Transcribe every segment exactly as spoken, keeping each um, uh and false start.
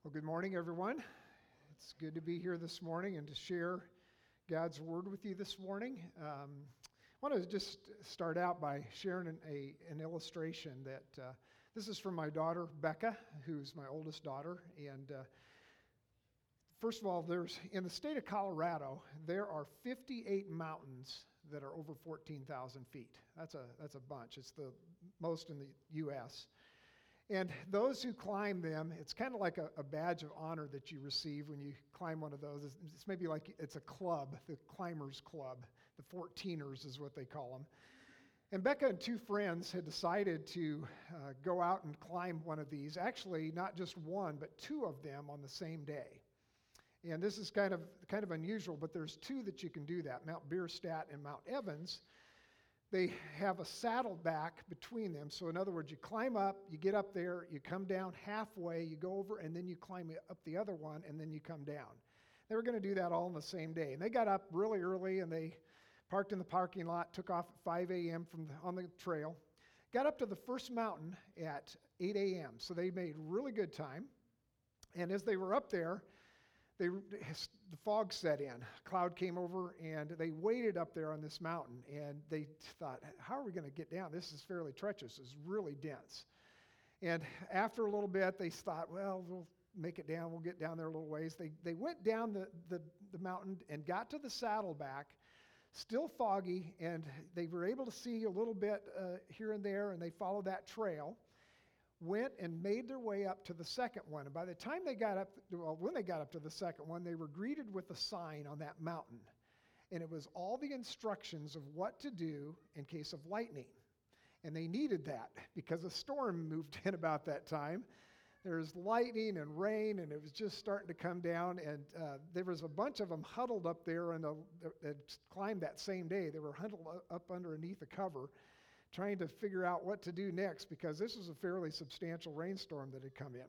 Well, good morning, everyone. It's good to be here this morning and to share God's Word with you this morning. Um, I want to just start out by sharing an, a, an illustration that uh, this is from my daughter, Becca, who's my oldest daughter. And uh, first of all, there's in the state of Colorado, there are fifty-eight mountains that are over fourteen thousand feet. That's a, that's a bunch. It's the most in the U S And those who climb them, it's kind of like a, a badge of honor that you receive when you climb one of those. It's, it's maybe like it's a club, the climbers club. The fourteeners is what they call them. And Becca and two friends had decided to uh, go out and climb one of these. Actually, not just one, but two of them on the same day. And this is kind of kind of unusual, but there's two that you can do that, Mount Bierstadt and Mount Evans. They have a saddleback between them. So in other words, you climb up, you get up there, you come down halfway, you go over, and then you climb up the other one, and then you come down. They were going to do that all on the same day. And they got up really early, and they parked in the parking lot, took off at five a.m. from the, on the trail, got up to the first mountain at eight a.m. So they made really good time. And as they were up there, They, the fog set in. A cloud came over, and they waited up there on this mountain. And they thought, how are we going to get down? This is fairly treacherous. It's really dense. And after a little bit, they thought, well, we'll make it down. We'll get down there a little ways. They, they went down the, the, the mountain and got to the saddleback, still foggy, and they were able to see a little bit uh, here and there, and they followed that trail. Went and made their way up to the second one. And by the time they got up, well, when they got up to the second one, they were greeted with a sign on that mountain. And it was all the instructions of what to do in case of lightning. And they needed that because a storm moved in about that time. There was lightning and rain, and it was just starting to come down. And uh, there was a bunch of them huddled up there and that climbed that same day. They were huddled up underneath the cover, trying to figure out what to do next because this was a fairly substantial rainstorm that had come in.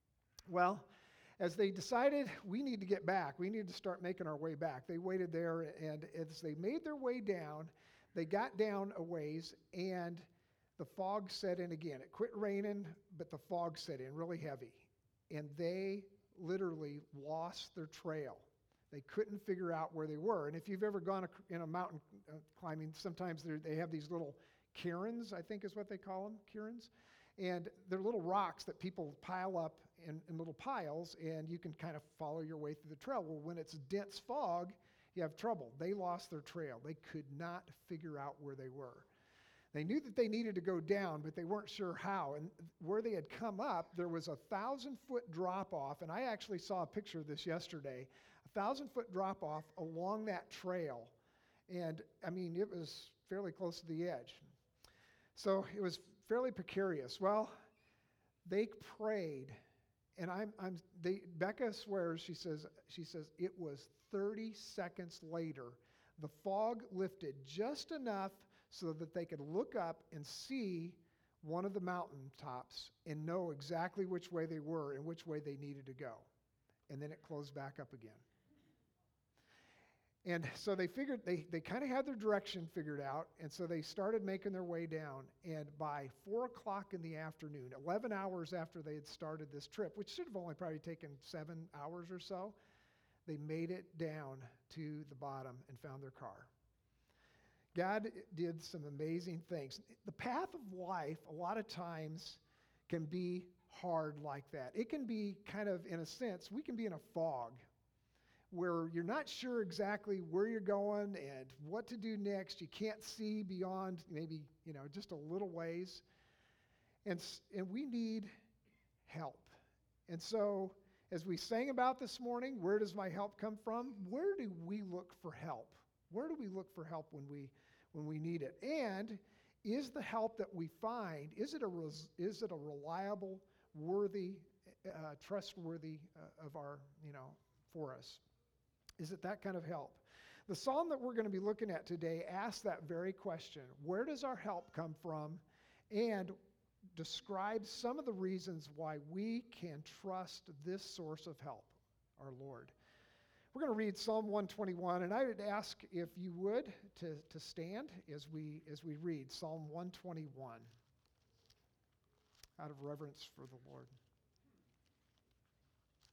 Well, as they decided, we need to get back, we need to start making our way back, they waited there, and as they made their way down, they got down a ways, and the fog set in again. It quit raining, but the fog set in really heavy, and they literally lost their trail. They couldn't figure out where they were. And if you've ever gone in a mountain climbing, sometimes they have these little cairns, I think is what they call them, cairns. And they're little rocks that people pile up in, in little piles, and you can kind of follow your way through the trail. Well, when it's dense fog, you have trouble. They lost their trail. They could not figure out where they were. They knew that they needed to go down, but they weren't sure how. And where they had come up, there was a thousand-foot drop-off, and I actually saw a picture of this yesterday, a thousand-foot drop-off along that trail. And, I mean, it was fairly close to the edge. So it was fairly precarious. Well, they prayed, and I'm, I'm, they, Becca swears, she says, she says, it was thirty seconds later. The fog lifted just enough so that they could look up and see one of the mountain tops and know exactly which way they were and which way they needed to go. And then it closed back up again. And so they figured, they, they kind of had their direction figured out, and so they started making their way down. And by four o'clock in the afternoon, eleven hours after they had started this trip, which should have only probably taken seven hours or so, they made it down to the bottom and found their car. God did some amazing things. The path of life, a lot of times, can be hard like that. It can be kind of, in a sense, we can be in a fog where you're not sure exactly where you're going and what to do next. You can't see beyond maybe, you know, just a little ways. And, and we need help. And so, as we sang about this morning, where does my help come from? Where do we look for help? Where do we look for help when we when we need it? And is the help that we find, is it a res, is it a reliable, worthy, uh, trustworthy uh, of our, you know, for us? Is it that kind of help? The psalm that we're going to be looking at today asks that very question. Where does our help come from? And describes some of the reasons why we can trust this source of help, our Lord. We're going to read Psalm one twenty-one, and I would ask if you would to, to stand as we as we read Psalm one twenty-one out of reverence for the Lord.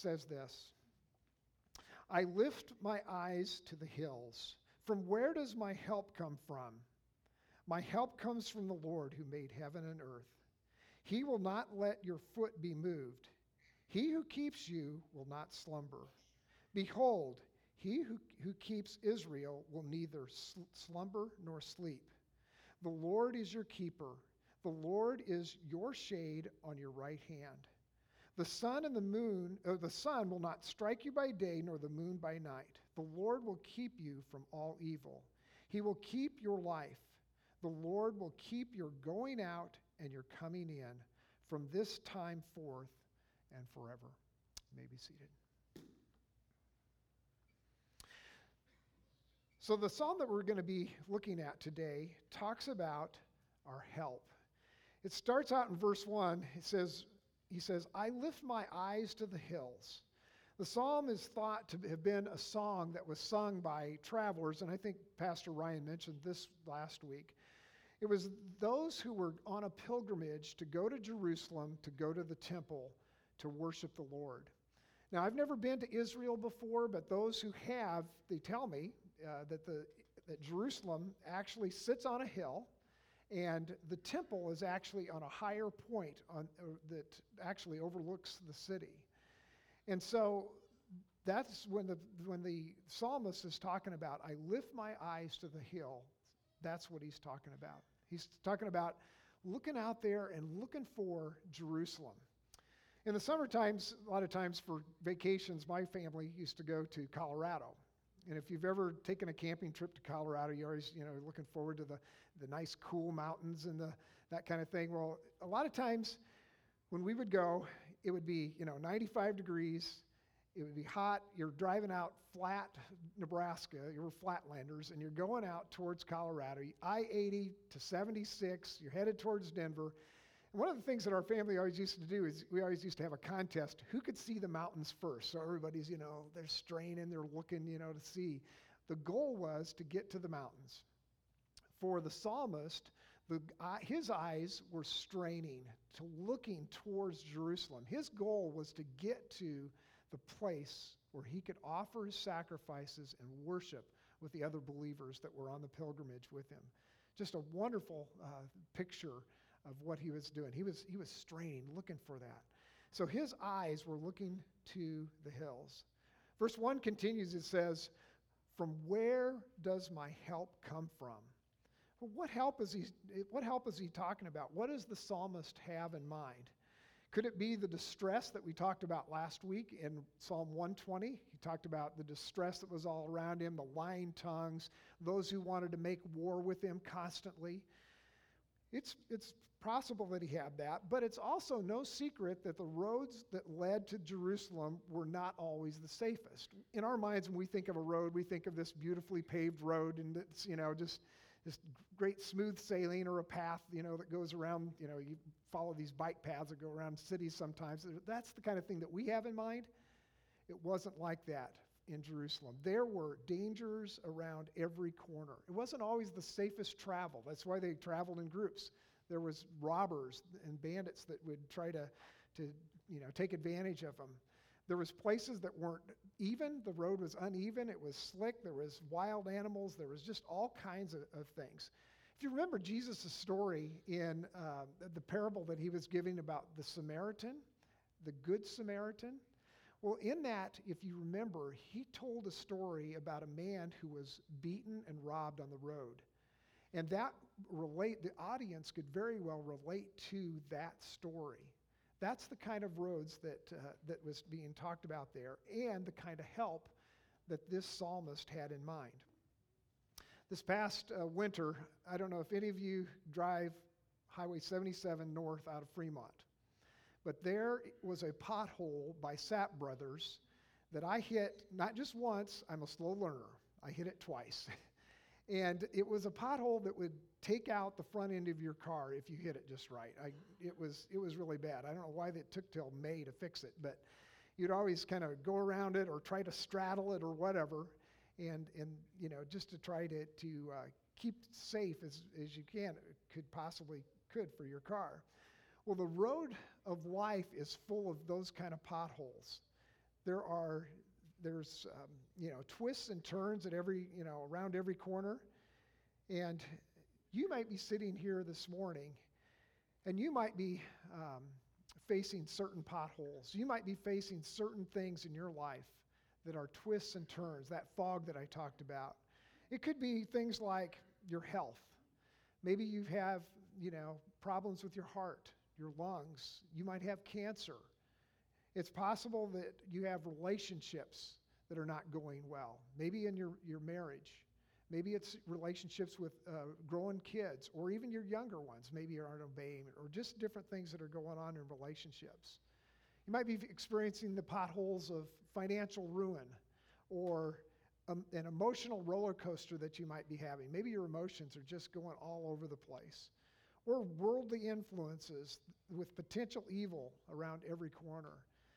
says this, I lift my eyes to the hills. From where does my help come from? My help comes from the Lord who made heaven and earth. He will not let your foot be moved. He who keeps you will not slumber. Behold, he who, who keeps Israel will neither sl- slumber nor sleep. The Lord is your keeper. The Lord is your shade on your right hand. The sun and the moon, or the sun will not strike you by day, nor the moon by night. The Lord will keep you from all evil. He will keep your life. The Lord will keep your going out and your coming in from this time forth and forever. You may be seated. So the psalm that we're going to be looking at today talks about our help. It starts out in verse one. It says, he says, I lift my eyes to the hills. The psalm is thought to have been a song that was sung by travelers, and I think Pastor Ryan mentioned this last week. It was those who were on a pilgrimage to go to Jerusalem, to go to the temple, to worship the Lord. Now, I've never been to Israel before, but those who have, they tell me uh, that the that Jerusalem actually sits on a hill, and the temple is actually on a higher point on, uh, that actually overlooks the city. And so that's when the when the psalmist is talking about, I lift my eyes to the hill, that's what he's talking about. He's talking about looking out there and looking for Jerusalem. In the summer times, a lot of times for vacations, my family used to go to Colorado. And if you've ever taken a camping trip to Colorado, you're always, you know, looking forward to the, the nice, cool mountains and the that kind of thing. Well, a lot of times when we would go, it would be, you know, ninety-five degrees. It would be hot. You're driving out flat Nebraska. You're flatlanders, and you're going out towards Colorado. I eighty to seventy-six. You're headed towards Denver. And one of the things that our family always used to do is we always used to have a contest. Who could see the mountains first? So everybody's, you know, they're straining, they're looking, you know, to see. The goal was to get to the mountains. For the psalmist, the, uh, his eyes were straining to looking towards Jerusalem. His goal was to get to the place where he could offer his sacrifices and worship with the other believers that were on the pilgrimage with him. Just a wonderful uh, picture of what he was doing. He was he was straining, looking for that. So his eyes were looking to the hills. Verse one continues, it says, from where does my help come from? Well, what help is he what help is he talking about? What does the psalmist have in mind? Could it be the distress that we talked about last week in Psalm one twenty? He talked about the distress that was all around him, the lying tongues, those who wanted to make war with him constantly. It's, it's possible that he had that, but it's also no secret that the roads that led to Jerusalem were not always the safest. In our minds, when we think of a road, we think of this beautifully paved road, and it's, you know, just this great smooth sailing, or a path, you know, that goes around, you know, you follow these bike paths that go around cities sometimes. That's the kind of thing that we have in mind. It wasn't like that in Jerusalem. There were dangers around every corner. It wasn't always the safest travel. That's why they traveled in groups. There was robbers and bandits that would try to, to you know, take advantage of them. There was places that weren't even. The road was uneven. It was slick. There was wild animals. There was just all kinds of, of things. If you remember Jesus' story in uh, the parable that he was giving about the Samaritan, the Good Samaritan, well, in that, if you remember, he told a story about a man who was beaten and robbed on the road. And that relate, the audience could very well relate to that story. That's the kind of roads that, uh, that was being talked about there, and the kind of help that this psalmist had in mind. This past uh, winter, I don't know if any of you drive Highway seventy-seven north out of Fremont, but there was a pothole by Sapp Brothers that I hit not just once. I'm a slow learner. I hit it twice. And it was a pothole that would take out the front end of your car if you hit it just right. I, it was it was really bad. I don't know why it took till May to fix it, but you'd always kind of go around it or try to straddle it or whatever, and and you know, just to try to to uh, keep it safe as as you can could possibly could for your car. Well, the road of life is full of those kind of potholes. There are, there's, um, you know, twists and turns at every, you know, around every corner. And you might be sitting here this morning, and you might be um, facing certain potholes. You might be facing certain things in your life that are twists and turns, that fog that I talked about. It could be things like your health. Maybe you have, you know, problems with your heart, your lungs. You might have cancer. It's possible that you have relationships that are not going well. Maybe in your, your marriage. Maybe it's relationships with uh, growing kids, or even your younger ones maybe aren't obeying, or just different things that are going on in relationships. You might be experiencing the potholes of financial ruin, or um, an emotional roller coaster that you might be having. Maybe your emotions are just going all over the place. Or worldly influences with potential evil around every corner.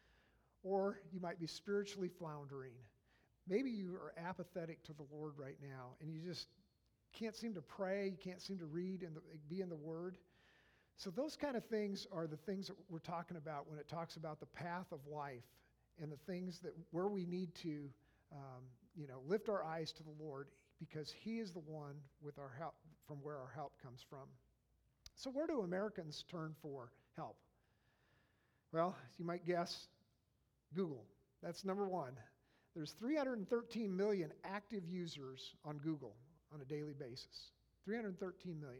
Or you might be spiritually floundering. Maybe you are apathetic to the Lord right now, and you just can't seem to pray, you can't seem to read and be in the Word. So those kind of things are the things that we're talking about when it talks about the path of life, and the things that where we need to, um, you know, lift our eyes to the Lord, because He is the one with our help, from where our help comes from. So where do Americans turn for help? Well, you might guess Google. That's number one. There's three hundred thirteen million active users on Google on a daily basis. three hundred thirteen million.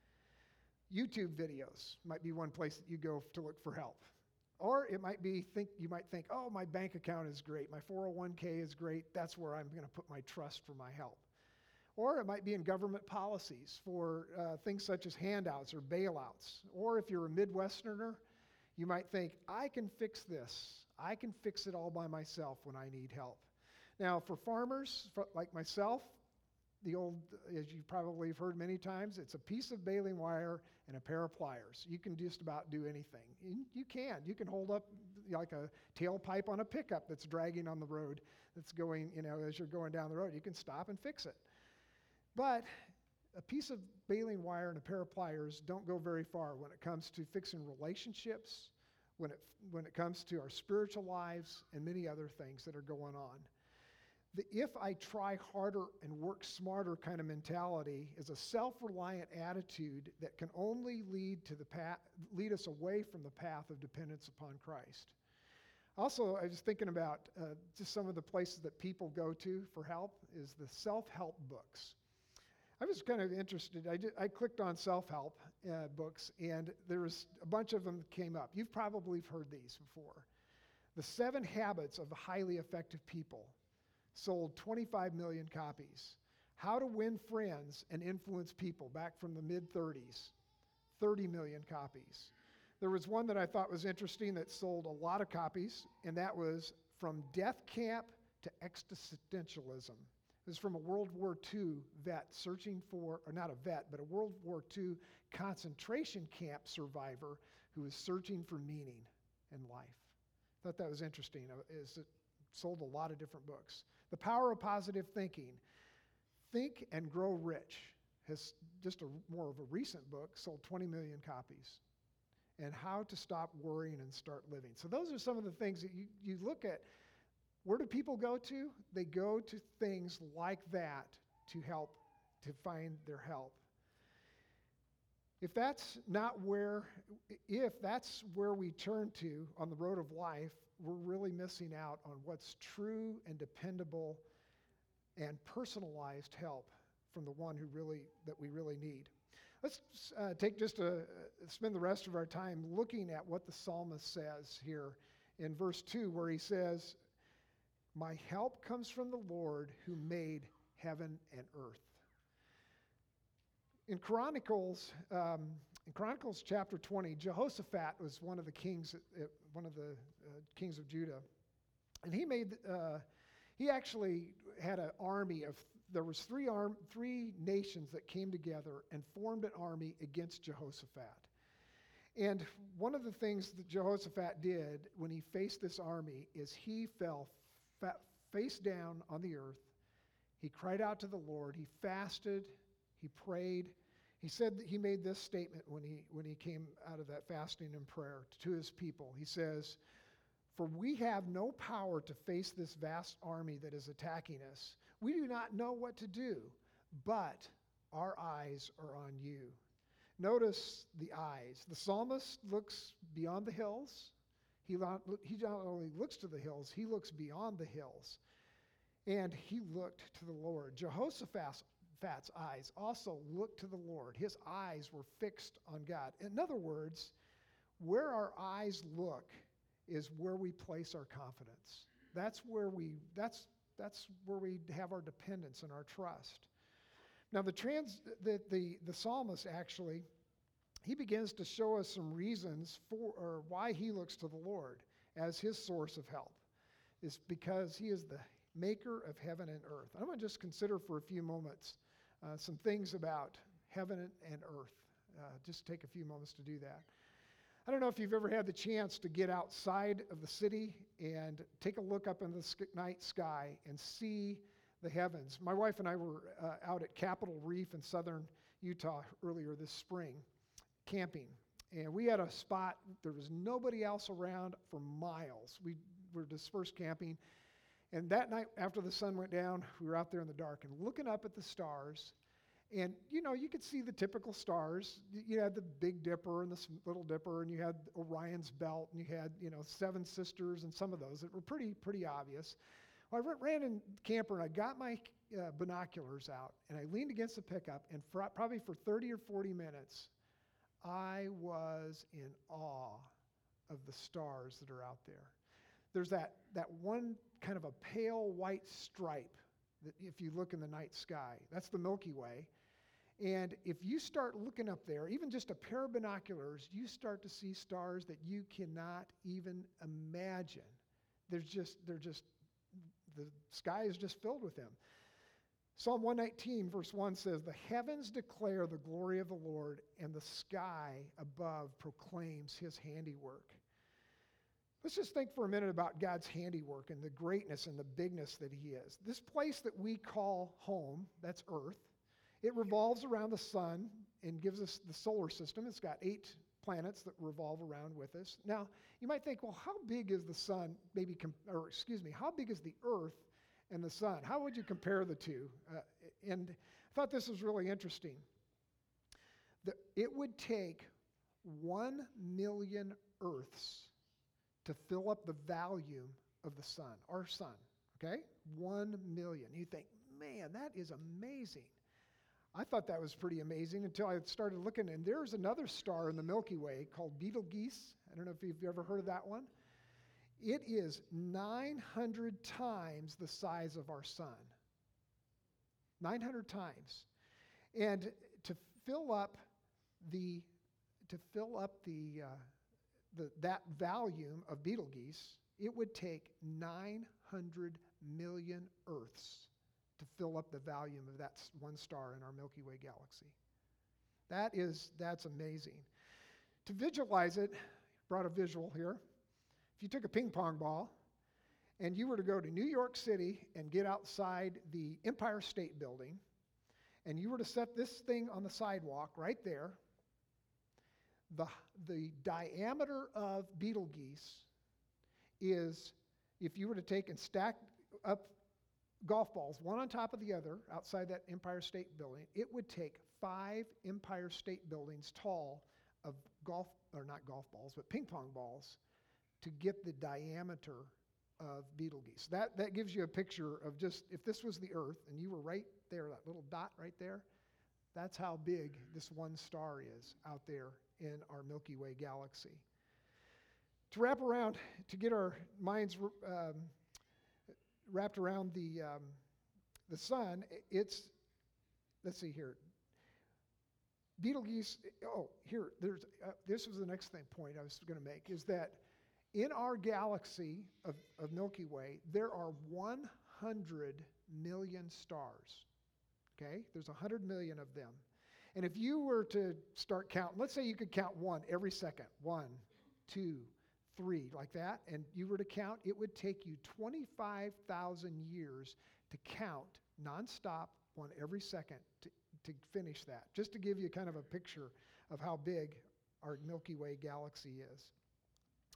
YouTube videos might be one place that you go to look for help. Or it might be, think you might think, oh, my bank account is great, my four oh one k is great, that's where I'm going to put my trust for my help. Or it might be in government policies for uh, things such as handouts or bailouts. Or if you're a Midwesterner, you might think, I can fix this. I can fix it all by myself when I need help. Now, for farmers for, like myself, the old, as you probably have heard many times, it's a piece of baling wire and a pair of pliers. You can just about do anything. You, you can. You can hold up like a tailpipe on a pickup that's dragging on the road, that's going, you know, as you're going down the road. You can stop and fix it. But a piece of baling wire and a pair of pliers don't go very far when it comes to fixing relationships, when it, when it comes to our spiritual lives, and many other things that are going on. The if I try harder and work smarter kind of mentality is a self-reliant attitude that can only lead to the path, lead us away from the path of dependence upon Christ. Also, I was thinking about uh, just some of the places that people go to for help is the self-help books. I was kind of interested. I, did, I clicked on self-help uh, books, and there was a bunch of them that came up. You've probably heard these before. The Seven Habits of Highly Effective People sold twenty-five million copies. How to Win Friends and Influence People, back from the mid thirties, thirty million copies. There was one that I thought was interesting that sold a lot of copies, and that was From Death Camp to Existentialism. It was from a World War Two vet searching for, or not a vet, but a World War Two concentration camp survivor who was searching for meaning in life. I thought that was interesting. It sold a lot of different books. The Power of Positive Thinking, Think and Grow Rich, has just a more of a recent book, sold twenty million copies. And How to Stop Worrying and Start Living. So those are some of the things that you, you look at. Where do people go to? They go to things like that to help, to find their help. If that's not where, if that's where we turn to on the road of life, we're really missing out on what's true and dependable and personalized help from the one who really, that we really need. Let's uh, take just a, spend the rest of our time looking at what the psalmist says here in verse two, where he says, my help comes from the Lord who made heaven and earth. In Chronicles, um, in Chronicles chapter twenty, Jehoshaphat was one of the kings, uh, one of the uh, kings of Judah, and he made, uh, he actually had an army of. There was three arm, three nations that came together and formed an army against Jehoshaphat. And one of the things that Jehoshaphat did when he faced this army is he fell fa- face down on the earth. He cried out to the Lord. He fasted. He prayed. He said that he made this statement when he when he came out of that fasting and prayer to his people. He says, For we have no power to face this vast army that is attacking us. We do not know what to do, but our eyes are on you. Notice the eyes. The psalmist looks beyond the hills. He not, he not only looks to the hills, he looks beyond the hills. And he looked to the Lord. Jehoshaphat's Fat's eyes also looked to the Lord. His eyes were fixed on God. In other words, where our eyes look is where we place our confidence. That's where we that's that's where we have our dependence and our trust. Now the trans the the, the psalmist actually, he begins to show us some reasons for or why he looks to the Lord as his source of help. It's because he is the maker of heaven and earth. I'm going to just consider for a few moments uh, some things about heaven and earth. Uh, just take a few moments to do that. I don't know if you've ever had the chance to get outside of the city and take a look up in the sk- night sky and see the heavens. My wife and I were uh, out at Capitol Reef in southern Utah earlier this spring, camping. And we had a spot, there was nobody else around for miles. We were dispersed camping. And that night, after the sun went down, we were out there in the dark and looking up at the stars. And, you know, you could see the typical stars. You had the Big Dipper and the Little Dipper, and you had Orion's Belt, and you had, you know, Seven Sisters and some of those that were pretty, pretty obvious. Well, I ran in camper, and I got my uh, binoculars out, and I leaned against the pickup, and for, probably for thirty or forty minutes, I was in awe of the stars that are out there. There's that, that one kind of a pale white stripe that if you look in the night sky, that's the Milky Way. And if you start looking up there, even just a pair of binoculars, you start to see stars that you cannot even imagine. There's just, they're just, the sky is just filled with them. Psalm one nineteen verse one says, "The heavens declare the glory of the Lord, and the sky above proclaims his handiwork." Let's just think for a minute about God's handiwork and the greatness and the bigness that he is. This place that we call home, that's Earth, it revolves around the sun and gives us the solar system. It's got eight planets that revolve around with us. Now, you might think, well, how big is the sun, maybe, com- or excuse me, how big is the Earth and the sun? How would you compare the two? Uh, and I thought this was really interesting. The, it would take one million Earths to fill up the volume of the sun, our sun, okay? One million. You think, man, that is amazing. I thought that was pretty amazing until I started looking, and there's another star in the Milky Way called Betelgeuse. I don't know if you've ever heard of that one. It is nine hundred times the size of our sun. nine hundred times. And to fill up the, to fill up the, uh, The, that volume of Betelgeuse, it would take nine hundred million Earths to fill up the volume of that one star in our Milky Way galaxy. That is, that's amazing. To visualize it, brought a visual here. If you took a ping pong ball and you were to go to New York City and get outside the Empire State Building, and you were to set this thing on the sidewalk right there, The, the diameter of Betelgeuse is, if you were to take and stack up golf balls, one on top of the other, outside that Empire State Building, it would take five Empire State Buildings tall of golf, or not golf balls, but ping pong balls, to get the diameter of Betelgeuse. That, that gives you a picture of just, if this was the Earth, and you were right there, that little dot right there, that's how big this one star is out there in our Milky Way galaxy. To wrap around, to get our minds um, wrapped around the um, the sun, it's, let's see here. Betelgeuse, oh, here, there's, uh, this was the next thing point I was going to make, is that in our galaxy of, of Milky Way, there are one hundred million stars. Okay? There's one hundred million of them. And if you were to start counting, let's say you could count one every second, one, two, three, like that, and you were to count, it would take you twenty-five thousand years to count nonstop, one every second, to, to finish that, just to give you kind of a picture of how big our Milky Way galaxy is.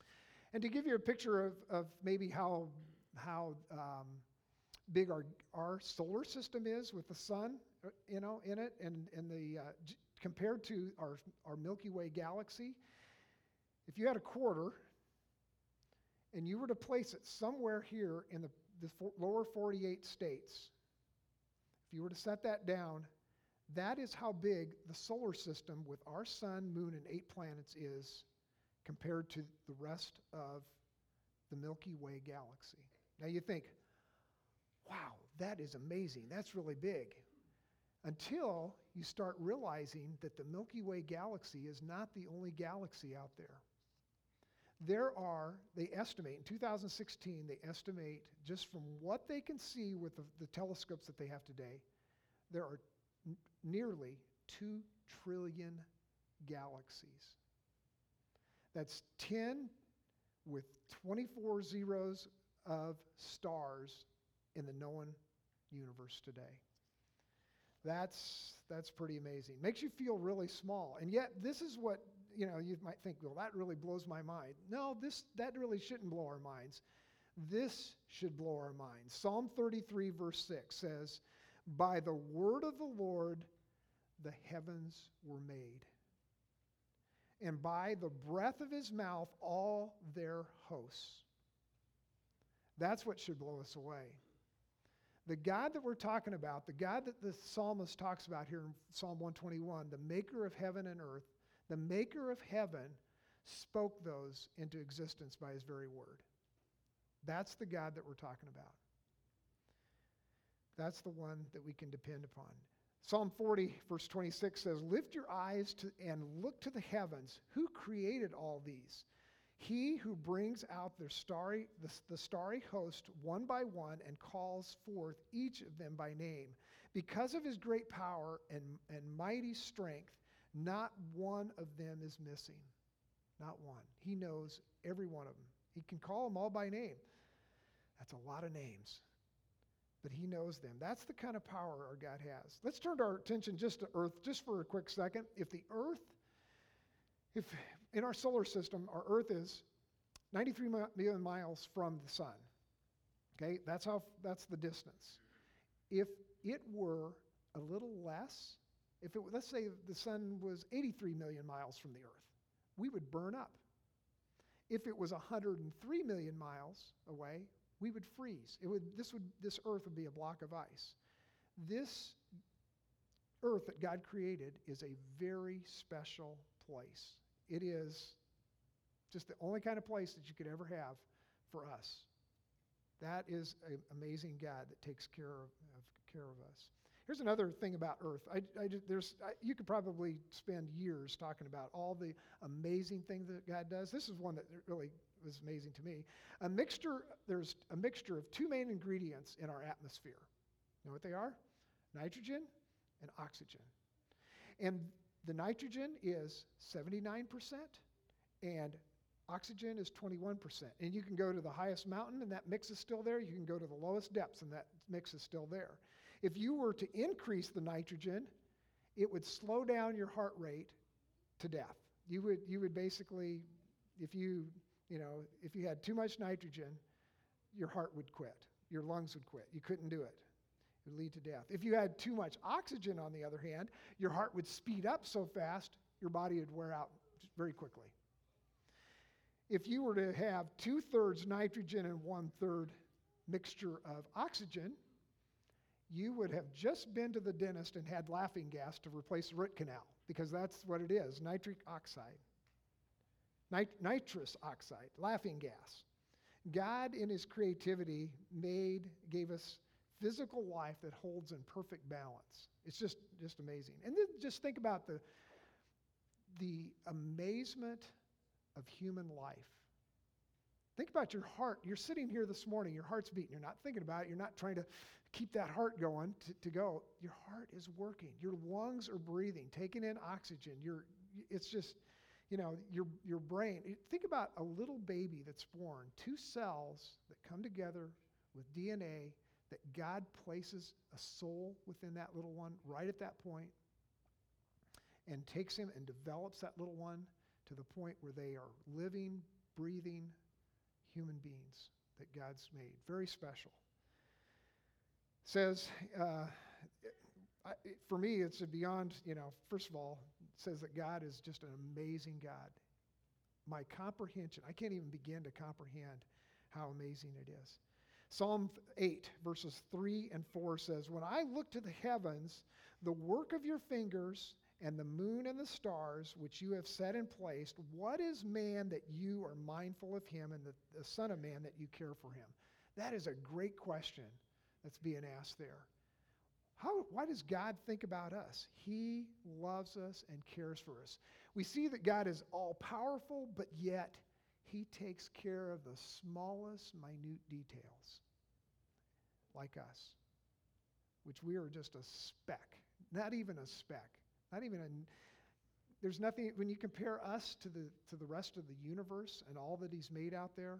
And to give you a picture of, of maybe how, how um, big our, our solar system is with the sun, you know, in it, and, and the uh, j- compared to our, our Milky Way galaxy, if you had a quarter and you were to place it somewhere here in the, the for, lower forty-eight states, if you were to set that down, that is how big the solar system with our sun, moon, and eight planets is compared to the rest of the Milky Way galaxy. Now you think, wow, that is amazing. That's really big. Until you start realizing that the Milky Way galaxy is not the only galaxy out there. There are, they estimate, in two thousand sixteen, they estimate, just from what they can see with the, the telescopes that they have today, there are n- nearly two trillion galaxies. That's ten with twenty-four zeros of stars in the known universe today. That's, that's pretty amazing. Makes you feel really small. And yet, this is what, you know, you might think, well, that really blows my mind. No, this that really shouldn't blow our minds. This should blow our minds. Psalm thirty-three, verse six says, "By the word of the Lord the heavens were made, and by the breath of his mouth all their hosts." That's what should blow us away. The God that we're talking about, the God that the psalmist talks about here in Psalm one twenty-one, the maker of heaven and earth, the maker of heaven spoke those into existence by his very word. That's the God that we're talking about. That's the one that we can depend upon. Psalm forty, verse twenty-six says, "Lift your eyes to, and look to the heavens. Who created all these? He who brings out the starry, the, the starry host one by one and calls forth each of them by name. Because of his great power and, and mighty strength, not one of them is missing." Not one. He knows every one of them. He can call them all by name. That's a lot of names. But he knows them. That's the kind of power our God has. Let's turn our attention just to Earth, just for a quick second. If the Earth, if in our solar system, our Earth is ninety-three million miles from the sun. Okay, that's how, that's the distance. If it were a little less, if it, let's say the sun was eighty-three million miles from the Earth, we would burn up. If it was one hundred three million miles away, we would freeze. It would, this would, this Earth would be a block of ice. This Earth that God created is a very special place. It is just the only kind of place that you could ever have for us. That is an amazing God that takes care of, of care of us. Here's another thing about Earth. I, I, there's, I, you could probably spend years talking about all the amazing things that God does. This is one that really was amazing to me. A mixture, there's a mixture of two main ingredients in our atmosphere. You know what they are? Nitrogen and oxygen. And the nitrogen is seventy-nine percent and oxygen is twenty-one percent. And you can go to the highest mountain and that mix is still there. You can go to the lowest depths and that mix is still there. If you were to increase the nitrogen, it would slow down your heart rate to death. You would, you would basically, if you, you know, if you had too much nitrogen, your heart would quit. Your lungs would quit. You couldn't do it. It would lead to death. If you had too much oxygen, on the other hand, your heart would speed up so fast, your body would wear out very quickly. If you were to have two-thirds nitrogen and one-third mixture of oxygen, you would have just been to the dentist and had laughing gas to replace the root canal, because that's what it is, nitric oxide. Nit- nitrous oxide, laughing gas. God, in his creativity, made, gave us physical life that holds in perfect balance. It's just, just amazing. And then just think about the, the amazement of human life. Think about your heart. You're sitting here this morning, your heart's beating. You're not thinking about it. You're not trying to keep that heart going to, to go. Your heart is working. Your lungs are breathing, taking in oxygen. You're, it's just, you know, your, your brain. Think about a little baby that's born, two cells that come together with D N A, that God places a soul within that little one right at that point and takes him and develops that little one to the point where they are living, breathing, human beings that God's made. Very special. Says, uh, I, for me, it's a beyond, you know, first of all, it says that God is just an amazing God. My comprehension, I can't even begin to comprehend how amazing it is. Psalm eight, verses three and four says, when I look to the heavens, the work of your fingers, and the moon and the stars, which you have set in place, what is man that you are mindful of him, and the, the Son of Man that you care for him? That is a great question that's being asked there. How, why does God think about us? He loves us and cares for us. We see that God is all-powerful, but yet he takes care of the smallest, minute details, like us, which we are just a speck, not even a speck, not even a, there's nothing, when you compare us to the, to the rest of the universe and all that he's made out there,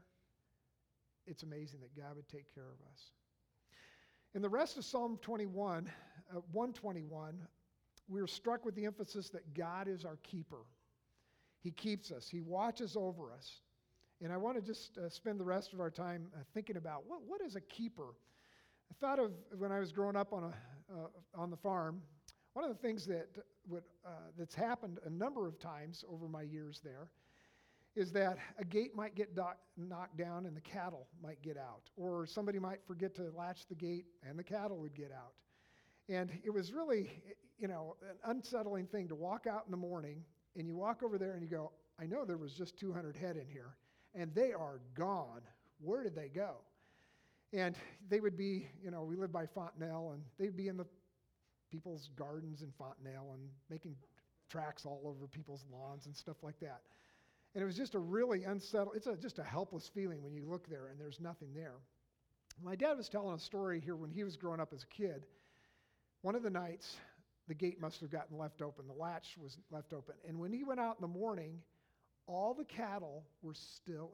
it's amazing that God would take care of us. In the rest of Psalm twenty-one, uh, one twenty-one, we are struck with the emphasis that God is our keeper. He keeps us. He watches over us. And I want to just uh, spend the rest of our time uh, thinking about what, what is a keeper? I thought of when I was growing up on, a, uh, on the farm, one of the things that would, uh, that's happened a number of times over my years there is that a gate might get do- knocked down and the cattle might get out. Or somebody might forget to latch the gate and the cattle would get out. And it was really, you know, an unsettling thing to walk out in the morning and you walk over there and you go, I know there was just two hundred head in here and they are gone. Where did they go? And they would be, you know, we lived by Fontenelle and they'd be in the people's gardens in Fontenelle and making tracks all over people's lawns and stuff like that. And it was just a really unsettled, it's a, just a helpless feeling when you look there and there's nothing there. My dad was telling a story here when he was growing up as a kid. One of the nights, the gate must have gotten left open. The latch was left open. And when he went out in the morning, all the cattle were still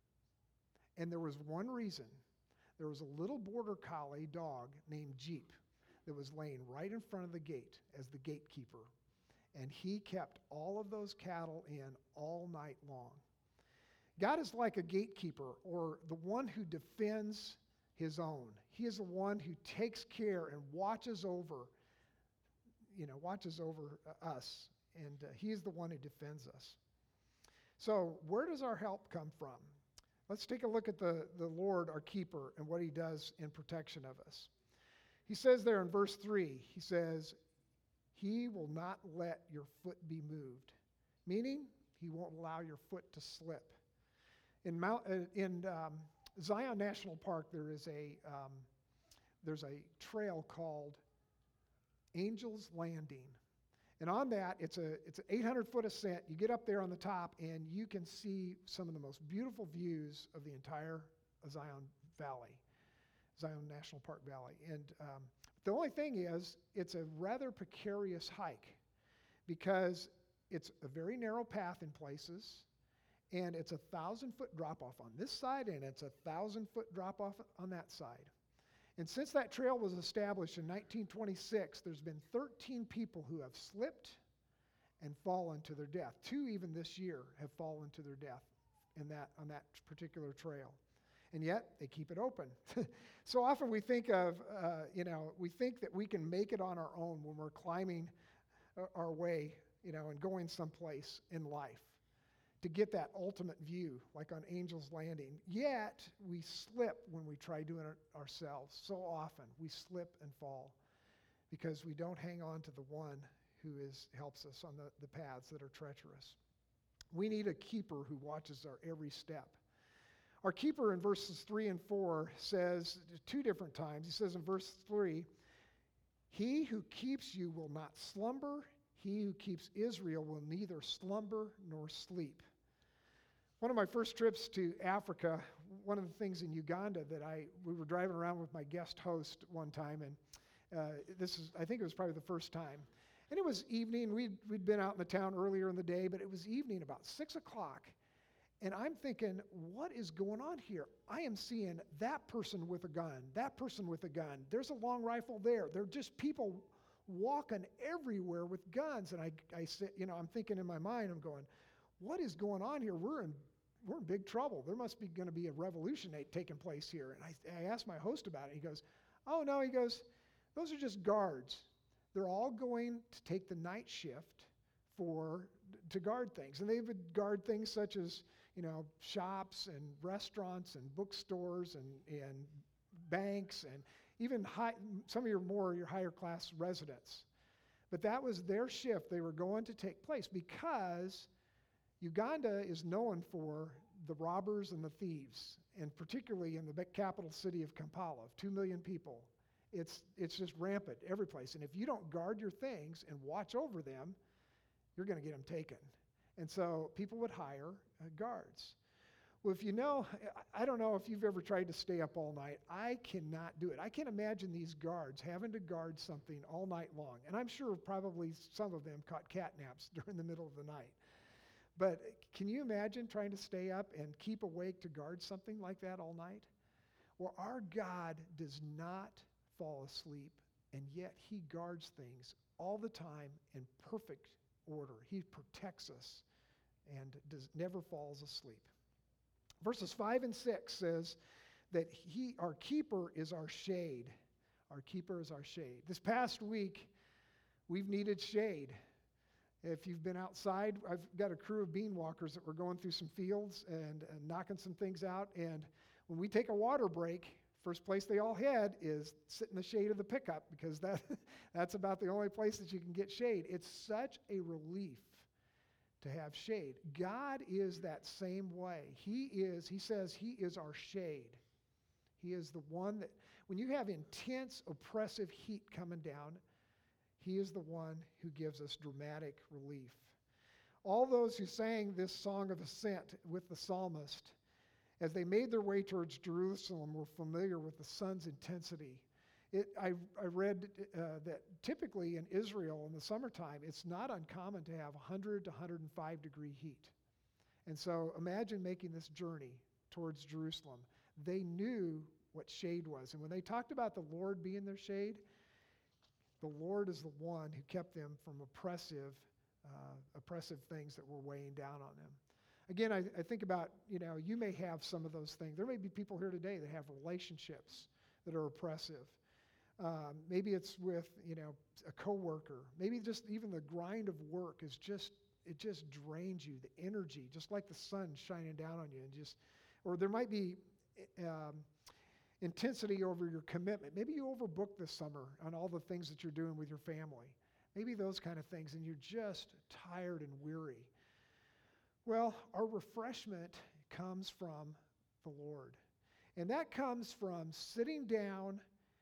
in. And there was one reason. There was a little border collie dog named Jeep that was laying right in front of the gate as the gatekeeper. And he kept all of those cattle in all night long. God is like a gatekeeper, or the one who defends his own. He is the one who takes care and watches over, you know, watches over us. And uh, he is the one who defends us. So where does our help come from? Let's take a look at the, the Lord, our keeper, and what he does in protection of us. He says there in verse three, he says, he will not let your foot be moved, meaning he won't allow your foot to slip. In Mount, uh, in um, Zion National Park, there is a um, there's a trail called Angel's Landing, and on that it's a it's an eight hundred foot ascent. You get up there on the top, and you can see some of the most beautiful views of the entire Zion Valley, Zion National Park Valley, and um, the only thing is, it's a rather precarious hike because it's a very narrow path in places, and it's a thousand-foot drop-off on this side, and it's a thousand-foot drop-off on that side. And since that trail was established in nineteen twenty-six, there's been thirteen people who have slipped and fallen to their death. Two even this year have fallen to their death in that, on that particular trail. And yet, they keep it open. So often we think of, uh, you know, we think that we can make it on our own when we're climbing our way, you know, and going someplace in life to get that ultimate view, like on Angel's Landing. Yet, we slip when we try doing it ourselves. So often, we slip and fall because we don't hang on to the one who is helps us on the, the paths that are treacherous. We need a keeper who watches our every step. Our keeper in verses three and four says two different times. He says in verse three, he who keeps you will not slumber. He who keeps Israel will neither slumber nor sleep. One of my first trips to Africa, one of the things in Uganda that I, we were driving around with my guest host one time, and uh, this is, I think it was probably the first time. And it was evening. We'd, we'd been out in the town earlier in the day, but it was evening, about six o'clock. And I'm thinking, what is going on here? I am seeing that person with a gun, that person with a gun. There's a long rifle there. They're just people walking everywhere with guns. And I, I said, you know, I'm thinking in my mind, I'm going, what is going on here? We're in, we're in big trouble. There must be going to be a revolution taking place here. And I, I asked my host about it. He goes, oh, no. He goes, those are just guards. They're all going to take the night shift for to guard things. And they would guard things such as, you know, shops and restaurants and bookstores and, and banks and even high, some of your more, your higher class residents. But that was their shift. They were going to take place because Uganda is known for the robbers and the thieves, and particularly in the capital city of Kampala, of two million people. It's, it's just rampant every place. And if you don't guard your things and watch over them, you're going to get them taken. And so people would hire uh, guards. Well, if you know, I don't know if you've ever tried to stay up all night. I cannot do it. I can't imagine these guards having to guard something all night long. And I'm sure probably some of them caught cat naps during the middle of the night. But can you imagine trying to stay up and keep awake to guard something like that all night? Well, our God does not fall asleep, and yet he guards things all the time in perfect order. He protects us and does never falls asleep. Verses five and six says that he, our keeper is our shade. Our keeper is our shade. This past week, we've needed shade. If you've been outside, I've got a crew of bean walkers that were going through some fields and, and knocking some things out. And when we take a water break, first place they all head is sit in the shade of the pickup, because that that's about the only place that you can get shade. It's such a relief to have shade. God is that same way. He is, he says he is our shade. He is the one that, when you have intense, oppressive heat coming down, he is the one who gives us dramatic relief. All those who sang this song of ascent with the psalmist, as they made their way towards Jerusalem, were familiar with the sun's intensity. It, I, I read uh, that typically in Israel in the summertime, it's not uncommon to have one hundred to one hundred five degree heat. And so imagine making this journey towards Jerusalem. They knew what shade was. And when they talked about the Lord being their shade, the Lord is the one who kept them from oppressive, uh, oppressive things that were weighing down on them. Again, I, I think about, you know, you may have some of those things. There may be people here today that have relationships that are oppressive. Um, maybe it's with, you know, a coworker. Maybe just even the grind of work is just, it just drains you, the energy, just like the sun shining down on you. And just, or there might be um, intensity over your commitment. Maybe you overbooked this summer on all the things that you're doing with your family. Maybe those kind of things, and you're just tired and weary. Well, our refreshment comes from the Lord. And that comes from sitting down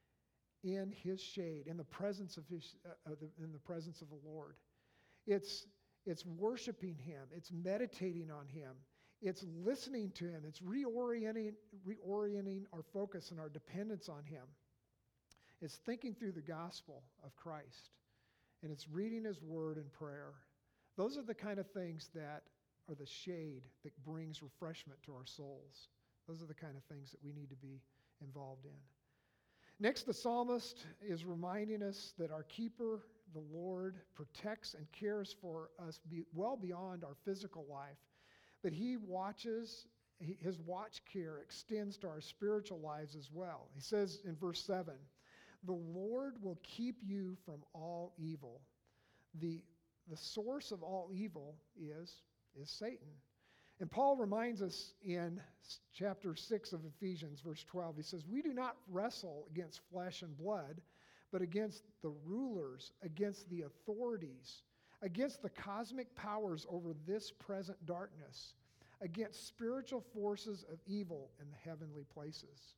in his shade, in the presence of his, uh, uh, the, in the presence of the Lord. It's, it's worshiping him. It's meditating on him. It's listening to him. It's reorienting, reorienting our focus and our dependence on him. It's thinking through the gospel of Christ. And it's reading his word and prayer. Those are the kind of things that are the shade that brings refreshment to our souls. Those are the kind of things that we need to be involved in. Next, the psalmist is reminding us that our keeper, the Lord, protects and cares for us be, well beyond our physical life. But he watches, he, his watch care extends to our spiritual lives as well. He says in verse seven, the Lord will keep you from all evil. The, the source of all evil is, is Satan. And Paul reminds us in chapter six of Ephesians, verse twelve, he says, we do not wrestle against flesh and blood, but against the rulers, against the authorities, against the cosmic powers over this present darkness, against spiritual forces of evil in the heavenly places.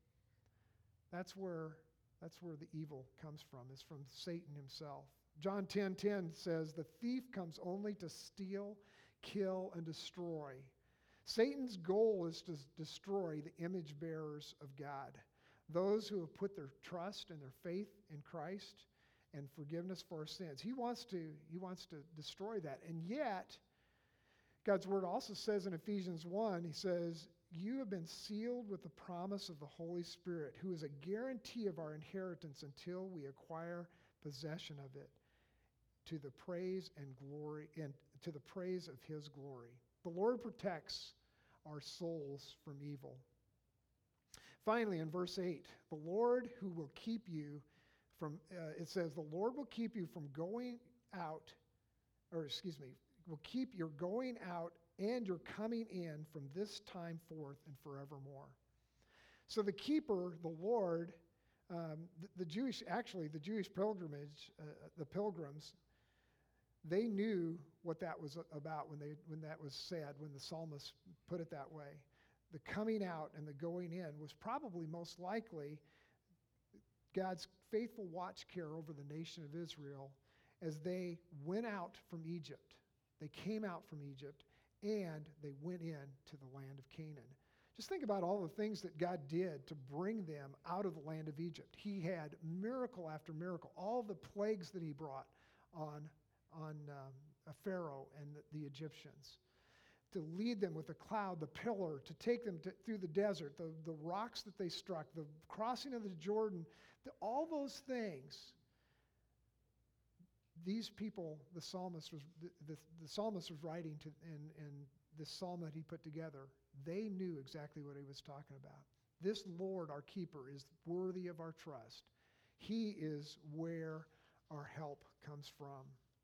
That's where, that's where the evil comes from, is from Satan himself. John ten ten says, the thief comes only to steal, kill, and destroy. Satan's goal is to destroy the image bearers of God, those who have put their trust and their faith in Christ and forgiveness for our sins. He wants to, he wants to destroy that. And yet, God's word also says in Ephesians one, he says, you have been sealed with the promise of the Holy Spirit, who is a guarantee of our inheritance until we acquire possession of it, to the praise and glory and to the praise of his glory. The Lord protects our souls from evil. Finally, in verse eight, the Lord who will keep you from, uh, it says, the Lord will keep you from going out, or excuse me, will keep your going out and your coming in from this time forth and forevermore. So the keeper, the Lord, um, the, the Jewish, actually the Jewish pilgrimage, uh, the pilgrims, they knew what that was about when they when that was said, when the psalmist put it that way. The coming out and the going in was probably most likely God's faithful watch care over the nation of Israel as they went out from Egypt. They came out from Egypt and they went in to the land of Canaan. Just think about all the things that God did to bring them out of the land of Egypt. He had miracle after miracle, all the plagues that he brought on, on um, Pharaoh and the, the Egyptians, to lead them with a cloud, the pillar, to take them to, through the desert, the, the rocks that they struck, the crossing of the Jordan, the, all those things. These people, the psalmist was the, the, the psalmist was writing to in, in this psalm that he put together. They knew exactly what he was talking about. This Lord, our keeper, is worthy of our trust. He is where our help comes from.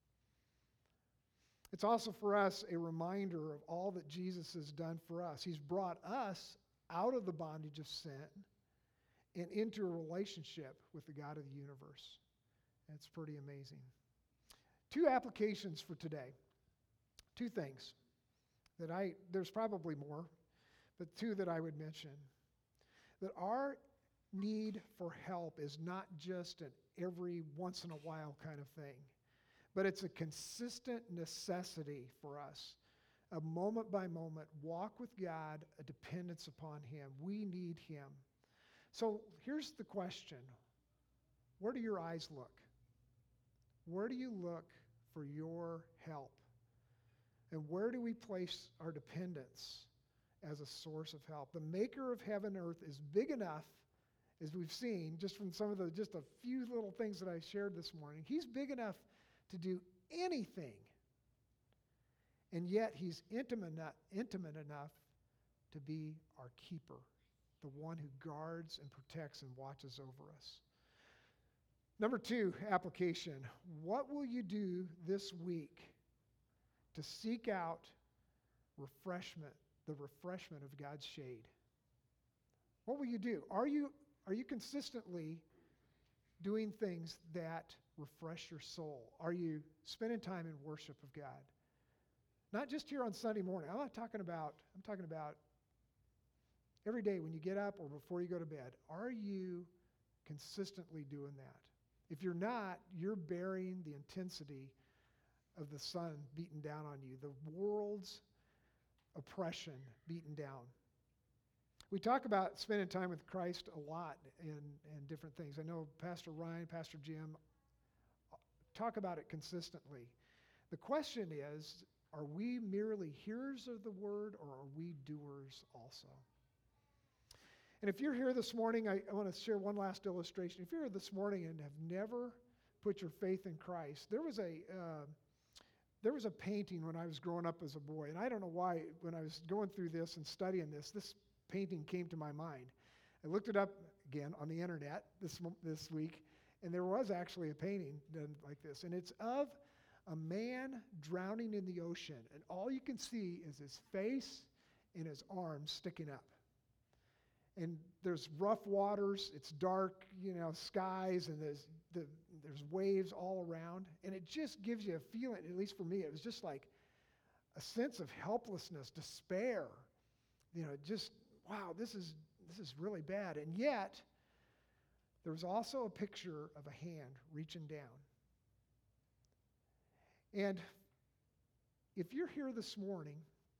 It's also for us a reminder of all that Jesus has done for us. He's brought us out of the bondage of sin and into a relationship with the God of the universe. It's pretty amazing. Two applications for today. Two things that I, there's probably more, but two that I would mention. That our need for help is not just an every once in a while kind of thing, but it's a consistent necessity for us. A moment by moment walk with God, a dependence upon Him. We need Him. So here's the question. Where do your eyes look? Where do you look for your help? And where do we place our dependence as a source of help? The maker of heaven and earth is big enough, as we've seen, just from some of the, just a few little things that I shared this morning. He's big enough to do anything. And yet he's intimate, intimate enough to be our keeper, the one who guards and protects and watches over us. Number two, application. What will you do this week to seek out refreshment, the refreshment of God's shade? What will you do? Are you, are you consistently doing things that refresh your soul? Are you spending time in worship of God? Not just here on Sunday morning. I'm not talking about, I'm talking about every day when you get up or before you go to bed. Are you consistently doing that? If you're not, you're bearing the intensity of the sun beating down on you, the world's oppression beaten down. We talk about spending time with Christ a lot in, in different things. I know Pastor Ryan, Pastor Jim talk about it consistently. The question is, are we merely hearers of the word or are we doers also? And if you're here this morning, I, I want to share one last illustration. If you're here this morning and have never put your faith in Christ, there was a uh, there was a painting when I was growing up as a boy, and I don't know why, when I was going through this and studying this, this painting came to my mind. I looked it up again on the internet this this week, and there was actually a painting done like this, and it's of a man drowning in the ocean, and all you can see is his face and his arms sticking up. And there's rough waters, it's dark, you know, skies, and there's the, there's waves all around. And it just gives you a feeling, at least for me, it was just like a sense of helplessness, despair. You know, just, wow, this is this is really bad. And yet, there was also a picture of a hand reaching down. And if you're here this morning,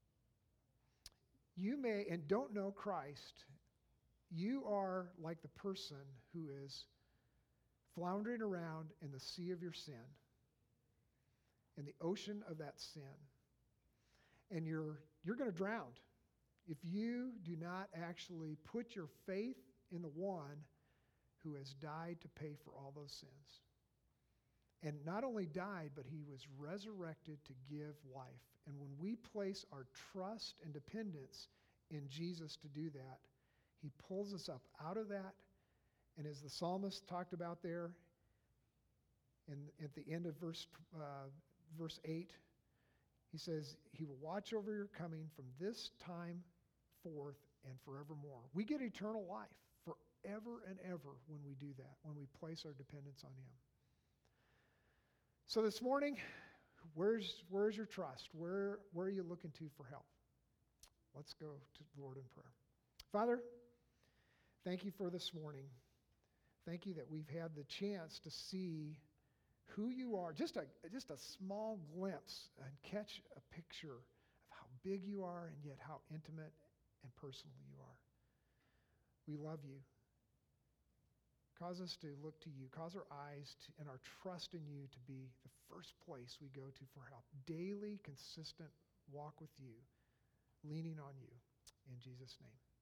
you may, and don't know Christ, you are like the person who is floundering around in the sea of your sin, in the ocean of that sin. And you're you're going to drown if you do not actually put your faith in the one who has died to pay for all those sins. And not only died, but he was resurrected to give life. And when we place our trust and dependence in Jesus to do that. He pulls us up out of that. And as the psalmist talked about there, in, at the end of verse, uh, verse eight, he says, he will watch over your coming from this time forth and forevermore. We get eternal life forever and ever when we do that, when we place our dependence on him. So this morning, where's, where's your trust? Where, where are you looking to for help? Let's go to the Lord in prayer. Father, thank you for this morning. Thank you that we've had the chance to see who you are, just a, just a small glimpse, and catch a picture of how big you are and yet how intimate and personal you are. We love you. Cause us to look to you. Cause our eyes to, and our trust in you to be the first place we go to for help. Daily, consistent walk with you, leaning on you. In Jesus' name.